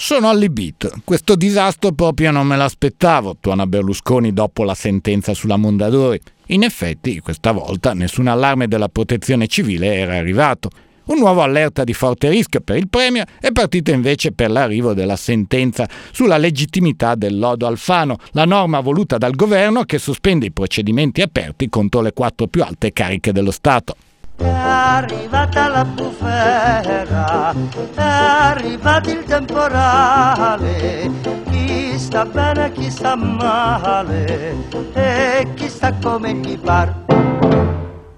Sono allibito. Questo disastro proprio non me l'aspettavo, tuona Berlusconi dopo la sentenza sulla Mondadori. In effetti, questa volta nessun allarme della protezione civile era arrivato. Un nuovo allerta di forte rischio per il Premier è partito invece per l'arrivo della sentenza sulla legittimità del lodo Alfano, la norma voluta dal governo che sospende i procedimenti aperti contro le 4 più alte cariche dello Stato. È arrivata la bufera, è arrivato il temporale, chi sta bene, chi sta male e chi sta come gli par.